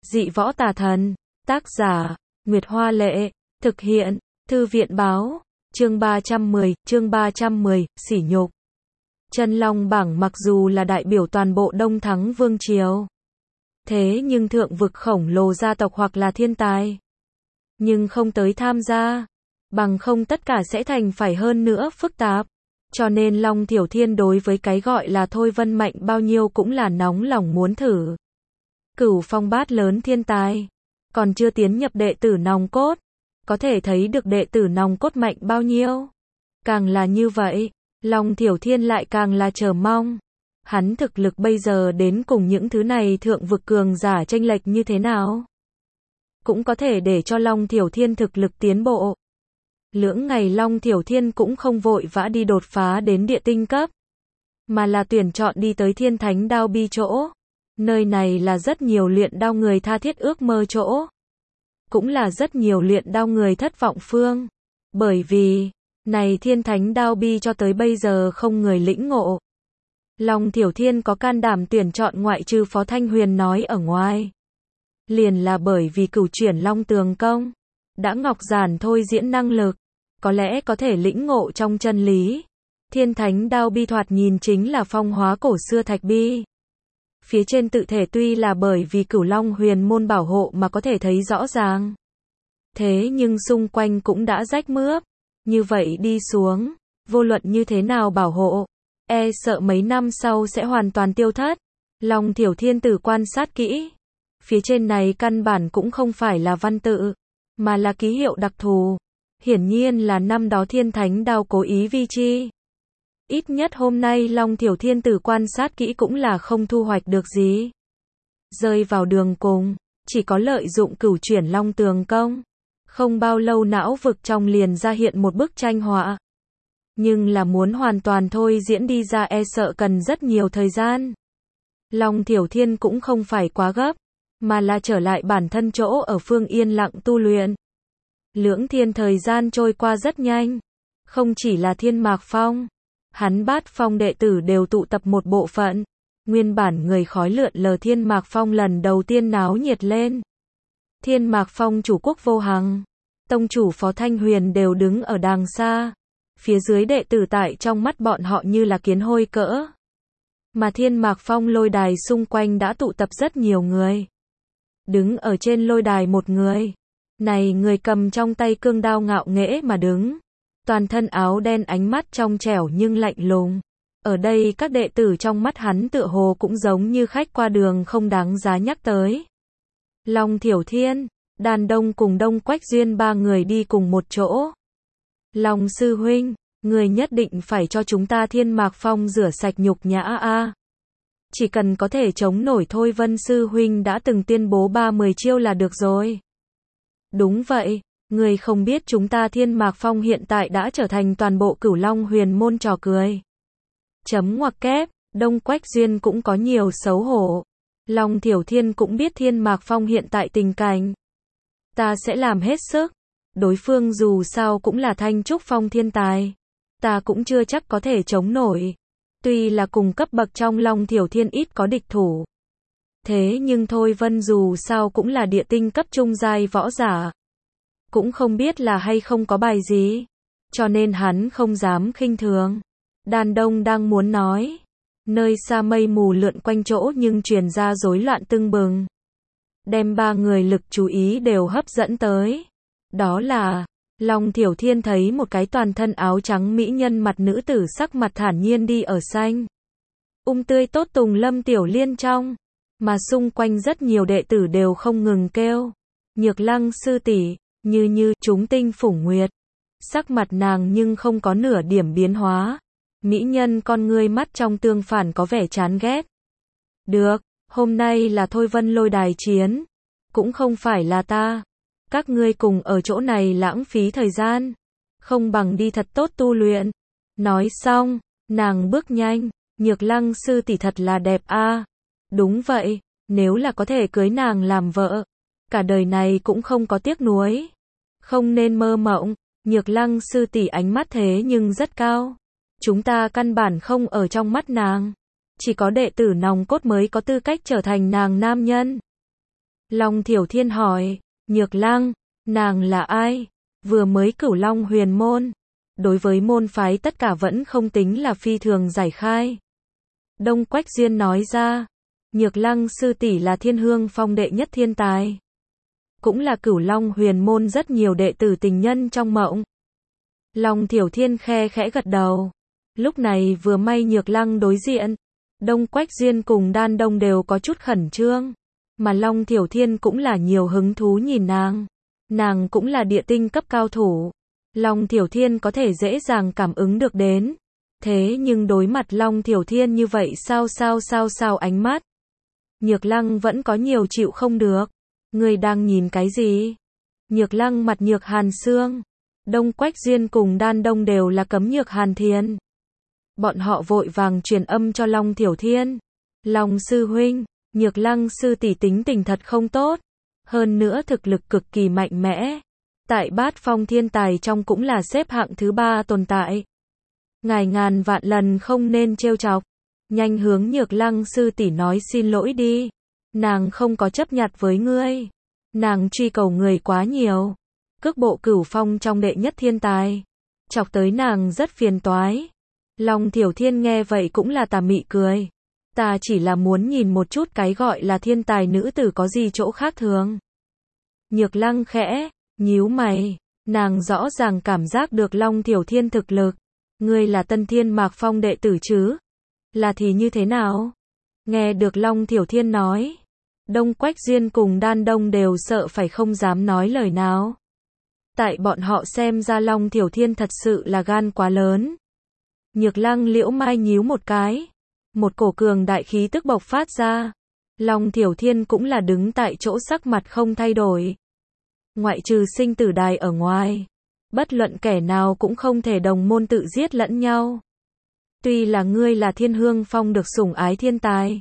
Dị võ tà thần. Tác giả, Nguyệt Hoa Lệ. Thực hiện, Thư viện Báo. Chương 310, sỉ nhục. Chân Long Bảng mặc dù là đại biểu toàn bộ Đông Thắng Vương Triều. Thế nhưng thượng vực khổng lồ gia tộc hoặc là thiên tài. Nhưng không tới tham gia. Bằng không tất cả sẽ thành phải hơn nữa phức tạp. Cho nên Long Thiểu Thiên đối với cái gọi là Thôi Vân mạnh bao nhiêu cũng là nóng lòng muốn thử. Cửu phong bát lớn thiên tài. Còn chưa tiến nhập đệ tử nòng cốt. Có thể thấy được đệ tử nòng cốt mạnh bao nhiêu. Càng là như vậy, Long Thiểu Thiên lại càng là chờ mong. Hắn thực lực bây giờ đến cùng những thứ này thượng vực cường giả chênh lệch như thế nào? Cũng có thể để cho Long Thiểu Thiên thực lực tiến bộ. Lưỡng ngày Long Thiểu Thiên cũng không vội vã đi đột phá đến địa tinh cấp. Mà là tuyển chọn đi tới Thiên Thánh Đao Bi chỗ. Nơi này là rất nhiều luyện đao người tha thiết ước mơ chỗ. Cũng là rất nhiều luyện đao người thất vọng phương. Bởi vì, này Thiên Thánh Đao Bi cho tới bây giờ không người lĩnh ngộ. Long Thiểu Thiên có can đảm tuyển chọn ngoại trừ Phó Thanh Huyền nói ở ngoài. Liền là bởi vì cửu chuyển Long Tường Công. Đã ngọc giản thôi diễn năng lực. Có lẽ có thể lĩnh ngộ trong chân lý. Thiên Thánh Đao Bi thoạt nhìn chính là phong hóa cổ xưa thạch bi. Phía trên tự thể tuy là bởi vì cửu long huyền môn bảo hộ mà có thể thấy rõ ràng. Thế nhưng xung quanh cũng đã rách mướp. Như vậy đi xuống, vô luận như thế nào bảo hộ, e sợ mấy năm sau sẽ hoàn toàn tiêu thất. Long Thiểu Thiên tử quan sát kỹ. Phía trên này căn bản cũng không phải là văn tự, mà là ký hiệu đặc thù. Hiển nhiên là năm đó Thiên Thánh Đao cố ý vi chi. Ít nhất hôm nay Long Thiểu Thiên tử quan sát kỹ cũng là không thu hoạch được gì. Rơi vào đường cùng, chỉ có lợi dụng cửu chuyển Long Tường Công. Không bao lâu não vực trong liền ra hiện một bức tranh họa. Nhưng là muốn hoàn toàn thôi diễn đi ra e sợ cần rất nhiều thời gian. Long Thiểu Thiên cũng không phải quá gấp, mà là trở lại bản thân chỗ ở phương yên lặng tu luyện. Lưỡng thiên thời gian trôi qua rất nhanh. Không chỉ là Thiên Mạc Phong. Hắn bát phong đệ tử đều tụ tập một bộ phận. Nguyên bản người khói lượn lờ Thiên Mạc Phong lần đầu tiên náo nhiệt lên. Thiên Mạc Phong chủ quốc Vô Hằng, tông chủ Phó Thanh Huyền đều đứng ở đàng xa. Phía dưới đệ tử tại trong mắt bọn họ như là kiến hôi cỡ. Mà Thiên Mạc Phong lôi đài xung quanh đã tụ tập rất nhiều người. Đứng ở trên lôi đài một người. Này người cầm trong tay cương đao ngạo nghễ mà đứng. Toàn thân áo đen ánh mắt trong trẻo nhưng lạnh lùng. Ở đây các đệ tử trong mắt hắn tựa hồ cũng giống như khách qua đường không đáng giá nhắc tới. Long Thiểu Thiên, Đàn Đông cùng Đông Quách Duyên ba người đi cùng một chỗ. Long sư huynh, người nhất định phải cho chúng ta Thiên Mạc Phong rửa sạch nhục nhã a. Chỉ cần có thể chống nổi thôi Vân sư huynh đã từng tuyên bố 30 chiêu là được rồi. Đúng vậy. Người không biết chúng ta Thiên Mạc Phong hiện tại đã trở thành toàn bộ cửu long huyền môn trò cười. Chấm ngoặc kép, Đông Quách Duyên cũng có nhiều xấu hổ. Long Thiểu Thiên cũng biết Thiên Mạc Phong hiện tại tình cảnh. Ta sẽ làm hết sức. Đối phương dù sao cũng là Thanh Trúc Phong thiên tài. Ta cũng chưa chắc có thể chống nổi. Tuy là cùng cấp bậc trong Long Thiểu Thiên ít có địch thủ. Thế nhưng Thôi Vân dù sao cũng là địa tinh cấp trung giai võ giả. Cũng không biết là hay không có bài gì. Cho nên hắn không dám khinh thường. Đàn Đông đang muốn nói. Nơi xa mây mù lượn quanh chỗ nhưng truyền ra rối loạn tưng bừng. Đem ba người lực chú ý đều hấp dẫn tới. Đó là, Long Thiểu Thiên thấy một cái toàn thân áo trắng mỹ nhân mặt nữ tử sắc mặt thản nhiên đi ở xanh. Tươi tốt tùng lâm tiểu liên trong. Mà xung quanh rất nhiều đệ tử đều không ngừng kêu. Nhược Lăng sư tỷ. Như chúng tinh phủng nguyệt. Sắc mặt nàng nhưng không có nửa điểm biến hóa. Mỹ nhân con ngươi mắt trong tương phản có vẻ chán ghét. Được, hôm nay là Thôi Vân lôi đài chiến. Cũng không phải là ta. Các ngươi cùng ở chỗ này lãng phí thời gian. Không bằng đi thật tốt tu luyện. Nói xong, nàng bước nhanh. Nhược Lăng sư tỷ thật là đẹp a. Đúng vậy, nếu là có thể cưới nàng làm vợ. Cả đời này cũng không có tiếc nuối. Không nên mơ mộng. Nhược Lăng sư tỷ ánh mắt thế nhưng rất cao. Chúng ta căn bản không ở trong mắt nàng. Chỉ có đệ tử nòng cốt mới có tư cách trở thành nàng nam nhân. Long Thiểu Thiên hỏi, Nhược Lăng, nàng là ai? Vừa mới Cửu Long Huyền Môn. Đối với môn phái tất cả vẫn không tính là phi thường giải khai. Đông Quách Duyên nói ra, Nhược Lăng sư tỷ là Thiên Hương Phong đệ nhất thiên tài. Cũng là Cửu Long Huyền Môn rất nhiều đệ tử tình nhân trong mộng. Long Thiểu Thiên khe khẽ gật đầu. Lúc này vừa may Nhược Lăng đối diện. Đông Quách Duyên cùng Đan Đông đều có chút khẩn trương. Mà Long Thiểu Thiên cũng là nhiều hứng thú nhìn nàng. Nàng cũng là địa tinh cấp cao thủ. Long Thiểu Thiên có thể dễ dàng cảm ứng được đến. Thế nhưng đối mặt Long Thiểu Thiên như vậy sao ánh mắt. Nhược Lăng vẫn có nhiều chịu không được. Người đang nhìn cái gì? Nhược Lăng mặt nhược hàn xương. Đông Quách Duyên cùng Đan Đông đều là cấm nhược hàn thiên. Bọn họ vội vàng truyền âm cho Long Thiểu Thiên. Long sư huynh, Nhược Lăng sư tỷ tính tình thật không tốt. Hơn nữa thực lực cực kỳ mạnh mẽ. Tại bát phong thiên tài trong cũng là xếp hạng thứ 3 tồn tại. Ngài ngàn vạn lần không nên trêu chọc. Nhanh hướng Nhược Lăng sư tỷ nói xin lỗi đi. Nàng không có chấp nhặt với ngươi. Nàng truy cầu người quá nhiều. Cước bộ Cửu Phong trong đệ nhất thiên tài. Chọc tới nàng rất phiền toái. Long Thiểu Thiên nghe vậy cũng là tà mị cười. Ta chỉ là muốn nhìn một chút cái gọi là thiên tài nữ tử có gì chỗ khác thường. Nhược Lăng khẽ nhíu mày. Nàng rõ ràng cảm giác được Long Thiểu Thiên thực lực. Ngươi là Tân Thiên Mạc Phong đệ tử chứ? Là thì như thế nào? Nghe được Long Thiểu Thiên nói. Đông Quách Duyên cùng Đan Đông đều sợ phải không dám nói lời nào. Tại bọn họ xem ra Long Thiểu Thiên thật sự là gan quá lớn. Nhược Lăng liễu mai nhíu một cái. Một cổ cường đại khí tức bộc phát ra. Long Thiểu Thiên cũng là đứng tại chỗ sắc mặt không thay đổi. Ngoại trừ sinh tử đài ở ngoài. Bất luận kẻ nào cũng không thể đồng môn tự giết lẫn nhau. Tuy là ngươi là Thiên Hương Phong được sủng ái thiên tài.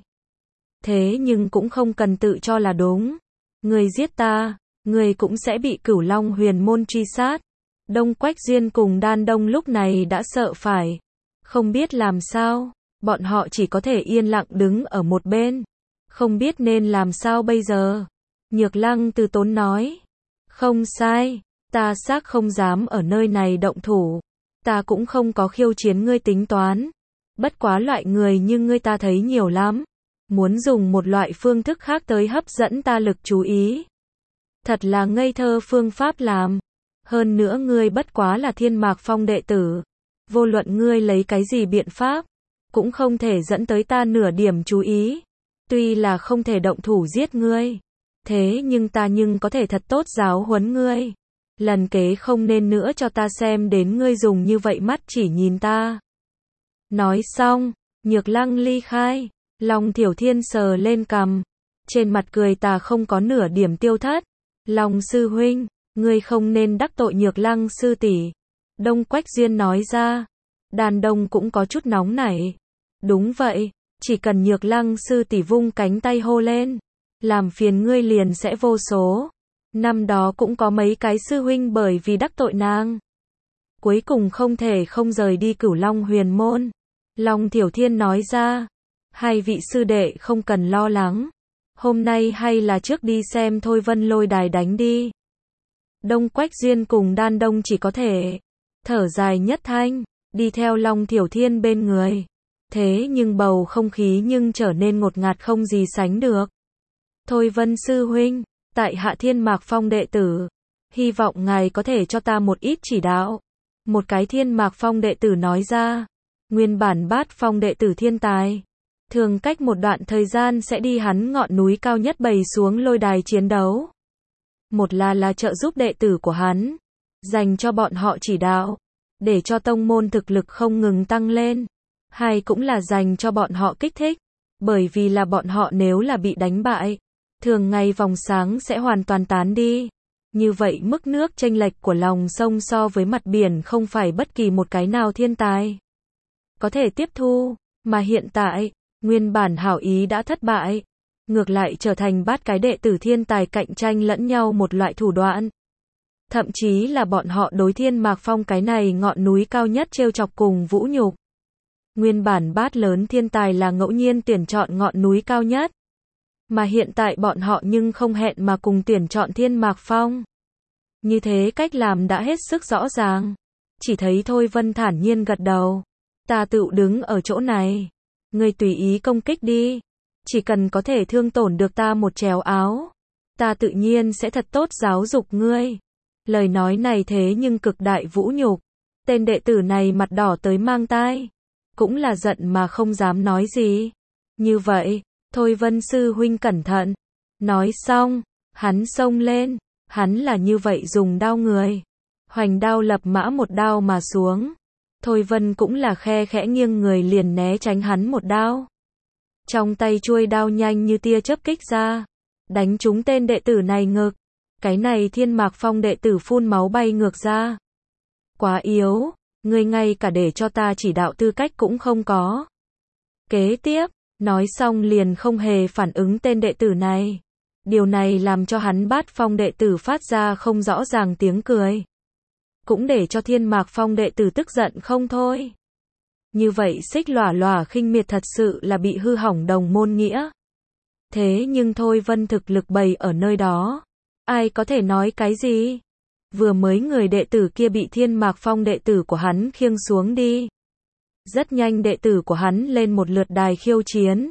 Thế nhưng cũng không cần tự cho là đúng. Ngươi giết ta, ngươi cũng sẽ bị Cửu Long Huyền Môn truy sát. Đông Quách Duyên cùng Đan Đông lúc này đã sợ phải. Không biết làm sao, bọn họ chỉ có thể yên lặng đứng ở một bên. Không biết nên làm sao bây giờ. Nhược Lăng từ tốn nói. Không sai, ta xác không dám ở nơi này động thủ. Ta cũng không có khiêu chiến ngươi tính toán. Bất quá loại người như ngươi ta thấy nhiều lắm. Muốn dùng một loại phương thức khác tới hấp dẫn ta lực chú ý. Thật là ngây thơ phương pháp làm. Hơn nữa ngươi bất quá là Thiên Mạc Phong đệ tử. Vô luận ngươi lấy cái gì biện pháp, cũng không thể dẫn tới ta nửa điểm chú ý. Tuy là không thể động thủ giết ngươi. Thế nhưng ta có thể thật tốt giáo huấn ngươi. Lần kế không nên nữa cho ta xem đến ngươi dùng như vậy mắt chỉ nhìn ta. Nói xong, Nhược Lăng ly khai. Long Thiểu Thiên sờ lên cằm. Trên mặt cười tà không có nửa điểm tiêu thất. Long sư huynh, ngươi không nên đắc tội Nhược Lăng sư tỷ. Đông Quách Duyên nói ra. Đàn Đông cũng có chút nóng nảy. Đúng vậy, chỉ cần Nhược Lăng sư tỷ vung cánh tay hô lên. Làm phiền ngươi liền sẽ vô số. Năm đó cũng có mấy cái sư huynh bởi vì đắc tội nàng. Cuối cùng không thể không rời đi Cửu Long Huyền Môn. Long Thiểu Thiên nói ra. Hai vị sư đệ không cần lo lắng. Hôm nay hay là trước đi xem Thôi Vân Lôi Đài đánh đi. Đông Quách Duyên cùng Đan Đông chỉ có thể thở dài nhất thanh, đi theo Long Thiểu Thiên bên người. Thế nhưng bầu không khí trở nên ngột ngạt không gì sánh được. Thôi Vân sư huynh, tại Hạ Thiên Mạc Phong đệ tử, hy vọng ngài có thể cho ta một ít chỉ đạo. Một cái Thiên Mạc Phong đệ tử nói ra. Nguyên bản bát phong đệ tử thiên tài, thường cách một đoạn thời gian sẽ đi hắn ngọn núi cao nhất bày xuống lôi đài chiến đấu. Một là trợ giúp đệ tử của hắn, dành cho bọn họ chỉ đạo, để cho tông môn thực lực không ngừng tăng lên. Hai cũng là dành cho bọn họ kích thích, bởi vì là bọn họ nếu là bị đánh bại, thường ngày vòng sáng sẽ hoàn toàn tán đi. Như vậy mức nước chênh lệch của lòng sông so với mặt biển không phải bất kỳ một cái nào thiên tài có thể tiếp thu, mà hiện tại, nguyên bản hảo ý đã thất bại, ngược lại trở thành bát cái đệ tử thiên tài cạnh tranh lẫn nhau một loại thủ đoạn. Thậm chí là bọn họ đối Thiên Mạc Phong cái này ngọn núi cao nhất trêu chọc cùng vũ nhục. Nguyên bản bát lớn thiên tài là ngẫu nhiên tuyển chọn ngọn núi cao nhất. Mà hiện tại bọn họ nhưng không hẹn mà cùng tuyển chọn Thiên Mạc Phong. Như thế cách làm đã hết sức rõ ràng. Chỉ thấy Thôi Vân thản nhiên gật đầu. Ta tự đứng ở chỗ này. Ngươi tùy ý công kích đi. Chỉ cần có thể thương tổn được ta một chéo áo. Ta tự nhiên sẽ thật tốt giáo dục ngươi. Lời nói này thế nhưng cực đại vũ nhục. Tên đệ tử này mặt đỏ tới mang tai. Cũng là giận mà không dám nói gì. Như vậy, Thôi Vân sư huynh cẩn thận. Nói xong, hắn xông lên. Hắn là như vậy dùng đao người. Hoành đao lập mã một đao mà xuống. Thôi Vân cũng là khe khẽ nghiêng người liền né tránh hắn một đao. Trong tay chuôi đao nhanh như tia chớp kích ra. Đánh trúng tên đệ tử này ngực. Cái này Thiên Mạc Phong đệ tử phun máu bay ngược ra. Quá yếu, ngươi ngay cả để cho ta chỉ đạo tư cách cũng không có. Kế tiếp, nói xong liền không hề phản ứng tên đệ tử này. Điều này làm cho hắn Bát Phong đệ tử phát ra không rõ ràng tiếng cười. Cũng để cho Thiên Mạc Phong đệ tử tức giận không thôi. Như vậy Xích Lỏa Lỏa khinh miệt thật sự là bị hư hỏng đồng môn nghĩa. Thế nhưng Thôi Vân thực lực bày ở nơi đó. Ai có thể nói cái gì? Vừa mới người đệ tử kia bị Thiên Mạc Phong đệ tử của hắn khiêng xuống đi. Rất nhanh đệ tử của hắn lên một lượt đài khiêu chiến.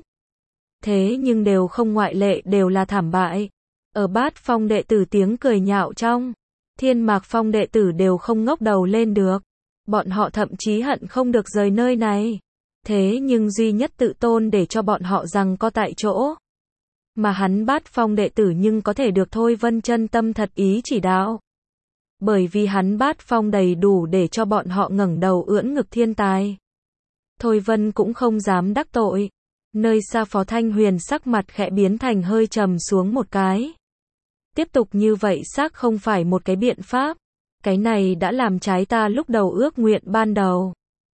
Thế nhưng đều không ngoại lệ đều là thảm bại. Ở Bát Phong đệ tử tiếng cười nhạo trong. Thiên Mạc Phong đệ tử đều không ngóc đầu lên được. Bọn họ thậm chí hận không được rời nơi này. Thế nhưng duy nhất tự tôn để cho bọn họ giằng co tại chỗ. Mà hắn Bát Phong đệ tử nhưng có thể được Thôi Vân chân tâm thật ý chỉ đạo. Bởi vì hắn Bát Phong đầy đủ để cho bọn họ ngẩng đầu ưỡn ngực thiên tài. Thôi Vân cũng không dám đắc tội. Nơi xa Phó Thanh Huyền sắc mặt khẽ biến thành hơi trầm xuống một cái. Tiếp tục như vậy xác không phải một cái biện pháp. Cái này đã làm trái ta lúc đầu ước nguyện ban đầu.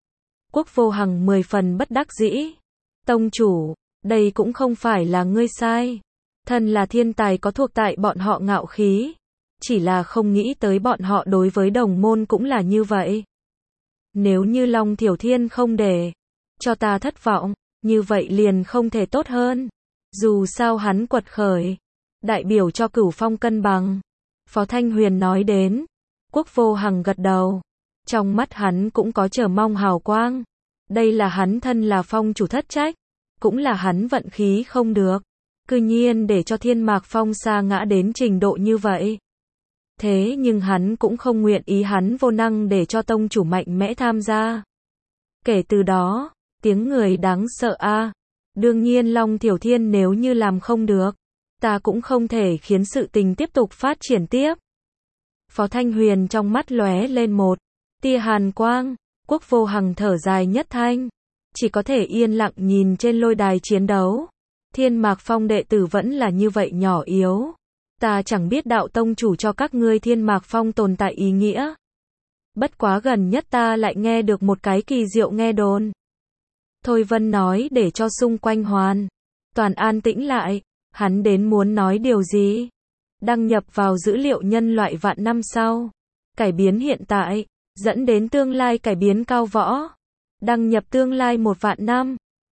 Quốc Vô Hằng 10 phần bất đắc dĩ. Tông chủ, đây cũng không phải là ngươi sai. Thân là thiên tài có thuộc tại bọn họ ngạo khí. Chỉ là không nghĩ tới bọn họ đối với đồng môn cũng là như vậy. Nếu như Long Thiểu Thiên không để cho ta thất vọng, như vậy liền không thể tốt hơn. Dù sao hắn quật khởi, đại biểu cho Cửu Phong cân bằng. Phó Thanh Huyền nói đến. Quốc Vô Hằng gật đầu. Trong mắt hắn cũng có chờ mong hào quang. Đây là hắn thân là phong chủ thất trách. Cũng là hắn vận khí không được. Cư nhiên để cho Thiên Mạc Phong sa ngã đến trình độ như vậy. Thế nhưng hắn cũng không nguyện ý hắn vô năng để cho tông chủ mạnh mẽ tham gia. Kể từ đó, tiếng người đáng sợ a. Đương nhiên Long Thiểu Thiên nếu như làm không được, ta cũng không thể khiến sự tình tiếp tục phát triển tiếp. Phó Thanh Huyền trong mắt lóe lên một tia hàn quang. Quốc Vô Hằng thở dài nhất thanh. Chỉ có thể yên lặng nhìn trên lôi đài chiến đấu. Thiên Mạc Phong đệ tử vẫn là như vậy nhỏ yếu. Ta chẳng biết đạo tông chủ cho các ngươi Thiên Mạc Phong tồn tại ý nghĩa. Bất quá gần nhất ta lại nghe được một cái kỳ diệu nghe đồn. Thôi Vân nói để cho xung quanh hoàn toàn an tĩnh lại. Hắn đến muốn nói điều gì? Đăng nhập vào dữ liệu nhân loại vạn năm sau. Cải biến hiện tại, dẫn đến tương lai cải biến cao võ. Đăng nhập tương lai 1 vạn năm.